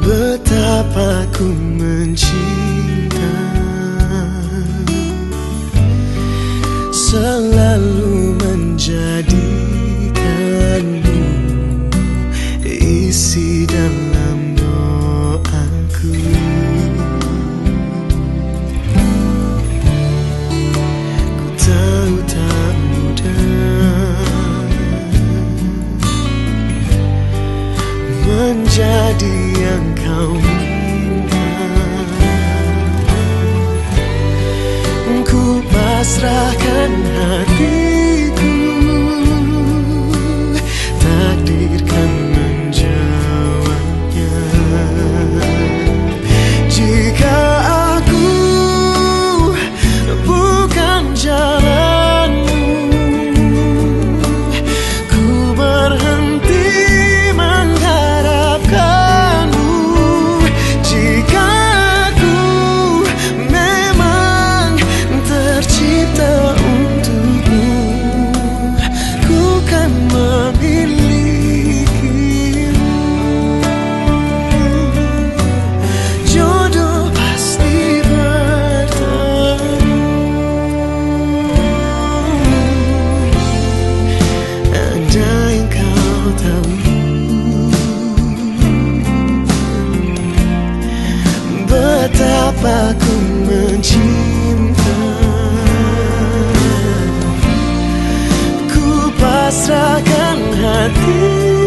Betapa ku mencinta, selalu menjadikanmu isi dalam doaku. Ku tahu tak mudah menjadi yang kau minta. Ku pasrahkan hatiku, takdir kan menjawabnya. Jika aku bukan jalanmu, ku berhenti mengharapkanmu. Jika aku memang tercipta untukmu, ku kan memilikimu. Jodoh pasti bertemu, andai kau tahu betapa ku mencinta. Ku pasrahkan hati